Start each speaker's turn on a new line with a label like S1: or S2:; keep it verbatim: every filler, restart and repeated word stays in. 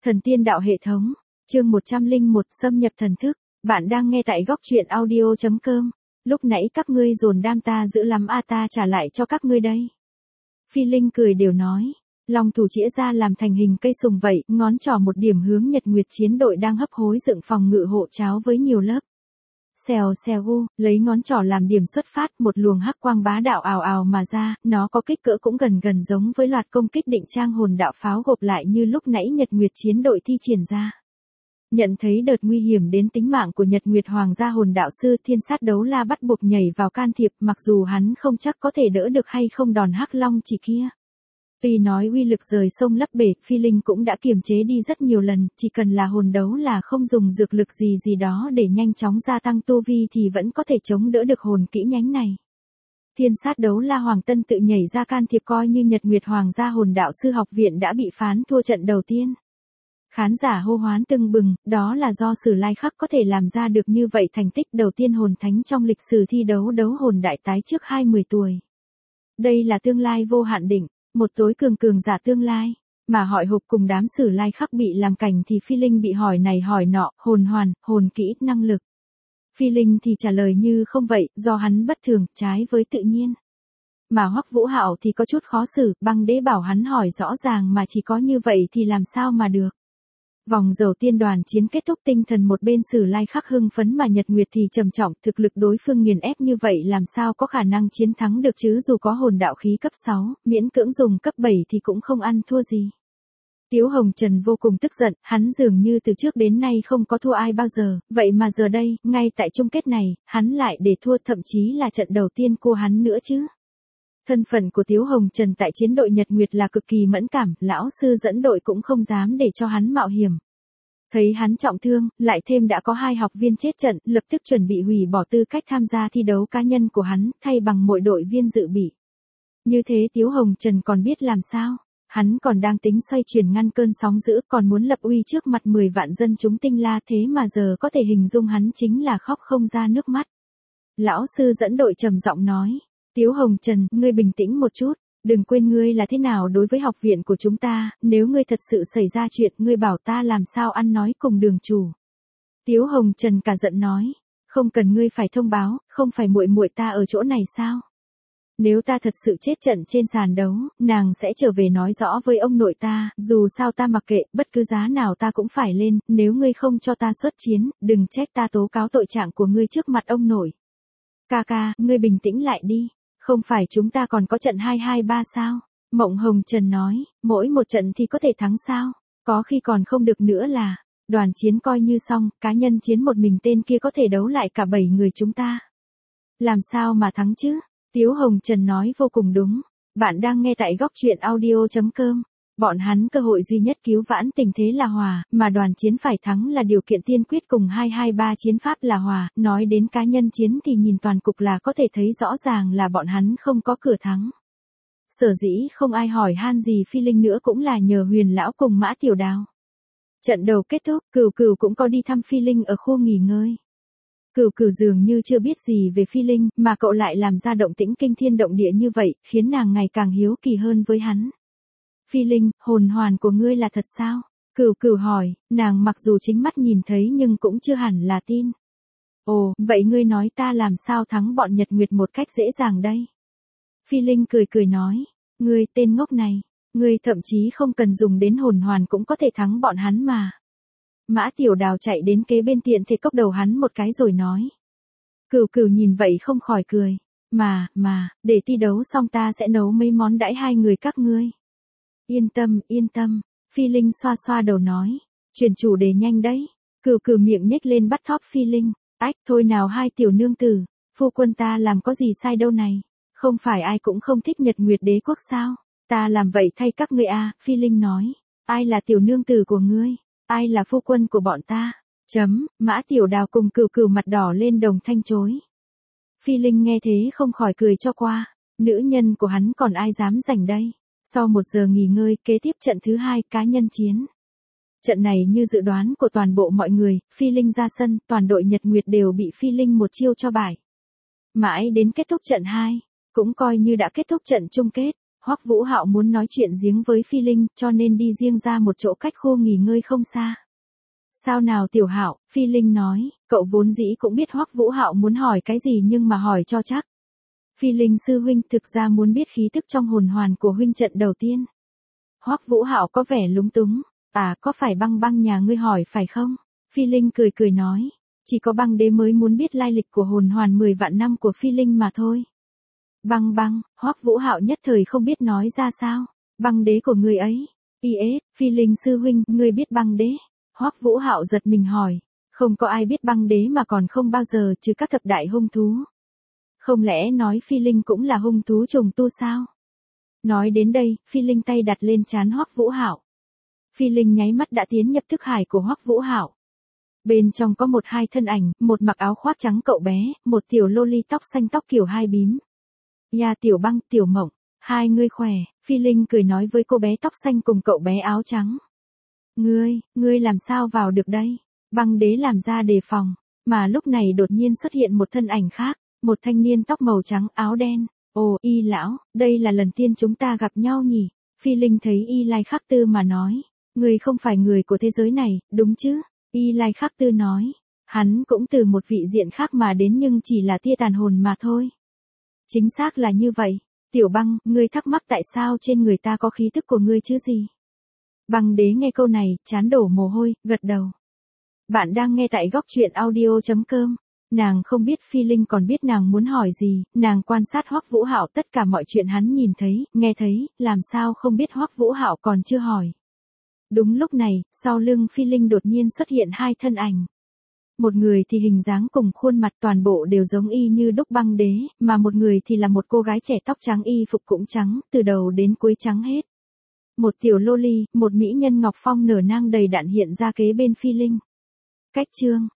S1: Thần tiên đạo hệ thống, chương một trăm lẻ một xâm nhập thần thức, bạn đang nghe tại góc truyện audio.com, lúc nãy các ngươi dồn đam ta dữ lắm a ta trả lại cho các ngươi đây. Phi Linh cười đều nói, long thủ chĩa ra làm thành hình cây sùng vậy, ngón trỏ một điểm hướng Nhật Nguyệt chiến đội đang hấp hối dựng phòng ngự hộ cháo với nhiều lớp. Xèo xèo u, lấy ngón trỏ làm điểm xuất phát, một luồng hắc quang bá đạo ào ào mà ra, nó có kích cỡ cũng gần gần giống với loạt công kích định trang hồn đạo pháo gộp lại như lúc nãy Nhật Nguyệt chiến đội thi triển ra. Nhận thấy đợt nguy hiểm đến tính mạng của Nhật Nguyệt Hoàng gia hồn đạo sư, Thiên Sát Đấu La bắt buộc nhảy vào can thiệp, mặc dù hắn không chắc có thể đỡ được hay không đòn hắc long chỉ kia. Tuy nói uy lực rời sông lấp bể, Phi Linh cũng đã kiềm chế đi rất nhiều lần, chỉ cần là hồn đấu là không dùng dược lực gì gì đó để nhanh chóng gia tăng tu vi thì vẫn có thể chống đỡ được hồn kỹ nhánh này. Thiên Sát Đấu La Hoàng Tân tự nhảy ra can thiệp, coi như Nhật Nguyệt Hoàng gia hồn đạo sư học viện đã bị phán thua trận đầu tiên. Khán giả hô hoán tưng bừng, đó là do Sử Lai Khắc có thể làm ra được như vậy, thành tích đầu tiên hồn thánh trong lịch sử thi đấu đấu hồn đại tái trước hai mươi tuổi. Đây là tương lai vô hạn định. Một tối cường cường giả tương lai, mà hỏi hộp cùng đám Sử Lai Khắc bị làm cảnh thì Phi Linh bị hỏi này hỏi nọ, hồn hoàn, hồn kỹ, năng lực. Phi Linh thì trả lời như không vậy, do hắn bất thường, trái với tự nhiên. Mà Hoắc Vũ Hạo thì có chút khó xử, Băng Đế bảo hắn hỏi rõ ràng mà chỉ có như vậy thì làm sao mà được. Vòng dầu tiên đoàn chiến kết thúc, tinh thần một bên Sử Lai Khắc hưng phấn mà Nhật Nguyệt thì trầm trọng, thực lực đối phương nghiền ép như vậy làm sao có khả năng chiến thắng được chứ, dù có hồn đạo khí cấp sáu, miễn cưỡng dùng cấp bảy thì cũng không ăn thua gì. Tiếu Hồng Trần vô cùng tức giận, hắn dường như từ trước đến nay không có thua ai bao giờ, vậy mà giờ đây, ngay tại chung kết này, hắn lại để thua, thậm chí là trận đầu tiên của hắn nữa chứ. Thân phận của Tiếu Hồng Trần tại chiến đội Nhật Nguyệt là cực kỳ mẫn cảm, lão sư dẫn đội cũng không dám để cho hắn mạo hiểm. Thấy hắn trọng thương, lại thêm đã có hai học viên chết trận, lập tức chuẩn bị hủy bỏ tư cách tham gia thi đấu cá nhân của hắn, thay bằng mọi đội viên dự bị. Như thế Tiếu Hồng Trần còn biết làm sao? Hắn còn đang tính xoay chuyển ngăn cơn sóng dữ, còn muốn lập uy trước mặt mười vạn dân chúng Tinh La, thế mà giờ có thể hình dung hắn chính là khóc không ra nước mắt. Lão sư dẫn đội trầm giọng nói. Tiếu Hồng Trần, ngươi bình tĩnh một chút, đừng quên ngươi là thế nào đối với học viện của chúng ta, nếu ngươi thật sự xảy ra chuyện, ngươi bảo ta làm sao ăn nói cùng đường chủ. Tiếu Hồng Trần cả giận nói, không cần ngươi phải thông báo, không phải muội muội ta ở chỗ này sao? Nếu ta thật sự chết trận trên sàn đấu, nàng sẽ trở về nói rõ với ông nội ta, dù sao ta mặc kệ, bất cứ giá nào ta cũng phải lên, nếu ngươi không cho ta xuất chiến, đừng trách ta tố cáo tội trạng của ngươi trước mặt ông nội. Ca ca, ngươi bình tĩnh lại đi. Không phải chúng ta còn có trận hai hai ba sao? Mộng Hồng Trần nói, mỗi một trận thì có thể thắng sao? Có khi còn không được nữa là, đoàn chiến coi như xong, cá nhân chiến một mình tên kia có thể đấu lại cả bảy người chúng ta. Làm sao mà thắng chứ? Tiếu Hồng Trần nói vô cùng đúng. Bạn đang nghe tại góc truyện audio.com. Bọn hắn cơ hội duy nhất cứu vãn tình thế là hòa, mà đoàn chiến phải thắng là điều kiện tiên quyết, cùng hai hai ba chiến pháp là hòa, nói đến cá nhân chiến thì nhìn toàn cục là có thể thấy rõ ràng là bọn hắn không có cửa thắng. Sở dĩ không ai hỏi han gì Phi Linh nữa cũng là nhờ Huyền lão cùng Mã Tiểu Đào. Trận đầu kết thúc, Cửu Cửu cũng có đi thăm Phi Linh ở khu nghỉ ngơi. Cửu Cửu dường như chưa biết gì về Phi Linh, mà cậu lại làm ra động tĩnh kinh thiên động địa như vậy, khiến nàng ngày càng hiếu kỳ hơn với hắn. Phi Linh, hồn hoàn của ngươi là thật sao? Cửu Cửu hỏi, nàng mặc dù chính mắt nhìn thấy nhưng cũng chưa hẳn là tin. Ồ, vậy ngươi nói ta làm sao thắng bọn Nhật Nguyệt một cách dễ dàng đây? Phi Linh cười cười nói, ngươi tên ngốc này, ngươi thậm chí không cần dùng đến hồn hoàn cũng có thể thắng bọn hắn mà. Mã Tiểu Đào chạy đến kế bên tiện thể cốc đầu hắn một cái rồi nói. Cửu Cửu nhìn vậy không khỏi cười, mà, mà, để thi đấu xong ta sẽ nấu mấy món đãi hai người các ngươi. Yên tâm, yên tâm, Phi Linh xoa xoa đầu nói, chuyển chủ đề nhanh đấy. Cửu Cửu miệng nhếch lên bắt thóp Phi Linh, ách thôi nào hai tiểu nương tử, phu quân ta làm có gì sai đâu này, không phải ai cũng không thích Nhật Nguyệt đế quốc sao, ta làm vậy thay các ngươi à, Phi Linh nói, ai là tiểu nương tử của ngươi, ai là phu quân của bọn ta, chấm, Mã Tiểu Đào cùng Cửu Cửu mặt đỏ lên đồng thanh chối. Phi Linh nghe thế không khỏi cười cho qua, nữ nhân của hắn còn ai dám giành đây. Sau một giờ nghỉ ngơi, kế tiếp trận thứ hai, cá nhân chiến. Trận này như dự đoán của toàn bộ mọi người, Phi Linh ra sân, toàn đội Nhật Nguyệt đều bị Phi Linh một chiêu cho bại. Mãi đến kết thúc trận hai, cũng coi như đã kết thúc trận chung kết, Hoắc Vũ Hạo muốn nói chuyện riêng với Phi Linh, cho nên đi riêng ra một chỗ cách khu nghỉ ngơi không xa. Sao nào Tiểu Hạo, Phi Linh nói, cậu vốn dĩ cũng biết Hoắc Vũ Hạo muốn hỏi cái gì nhưng mà hỏi cho chắc. Phi Linh sư huynh thực ra muốn biết khí tức trong hồn hoàn của huynh trận đầu tiên. Hoắc Vũ Hạo có vẻ lúng túng, à có phải Băng Băng nhà ngươi hỏi phải không? Phi Linh cười cười nói, chỉ có Băng Đế mới muốn biết lai lịch của hồn hoàn mười vạn năm của Phi Linh mà thôi. Băng Băng, Hoắc Vũ Hạo nhất thời không biết nói ra sao. Băng Đế của ngươi ấy, is, Phi Linh sư huynh, ngươi biết Băng Đế? Hoắc Vũ Hạo giật mình hỏi, không có ai biết Băng Đế mà còn không bao giờ trừ các thập đại hung thú. Không lẽ nói Phi Linh cũng là hung thú trùng tu sao? Nói đến đây, Phi Linh tay đặt lên trán Hoắc Vũ Hạo. Phi Linh nháy mắt đã tiến nhập thức hải của Hoắc Vũ Hạo. Bên trong có một hai thân ảnh, một mặc áo khoác trắng cậu bé, một tiểu loli tóc xanh tóc kiểu hai bím. Ya Tiểu Băng, Tiểu Mộng, hai ngươi khỏe, Phi Linh cười nói với cô bé tóc xanh cùng cậu bé áo trắng. Ngươi, ngươi làm sao vào được đây? Băng Đế làm ra đề phòng, mà lúc này đột nhiên xuất hiện một thân ảnh khác, một thanh niên tóc màu trắng áo đen. Ồ, Y lão, đây là lần tiên chúng ta gặp nhau nhỉ? Phi Linh thấy Y Lai Khắc Tư mà nói, ngươi không phải người của thế giới này, đúng chứ? Y Lai Khắc Tư nói, hắn cũng từ một vị diện khác mà đến nhưng chỉ là tia tàn hồn mà thôi. Chính xác là như vậy. Tiểu Băng, ngươi thắc mắc tại sao trên người ta có khí tức của ngươi chứ gì? Băng Đế nghe câu này, chán đổ mồ hôi, gật đầu. Bạn đang nghe tại góc truyện audio chấm com. Nàng không biết Phi Linh còn biết nàng muốn hỏi gì, nàng quan sát Hoắc Vũ Hạo tất cả mọi chuyện hắn nhìn thấy, nghe thấy, làm sao không biết Hoắc Vũ Hạo còn chưa hỏi. Đúng lúc này, sau lưng Phi Linh đột nhiên xuất hiện hai thân ảnh. Một người thì hình dáng cùng khuôn mặt toàn bộ đều giống y như đúc Băng Đế, mà một người thì là một cô gái trẻ tóc trắng y phục cũng trắng, từ đầu đến cuối trắng hết. Một tiểu loli, một mỹ nhân ngọc phong nở nang đầy đặn hiện ra kế bên Phi Linh. Cách chương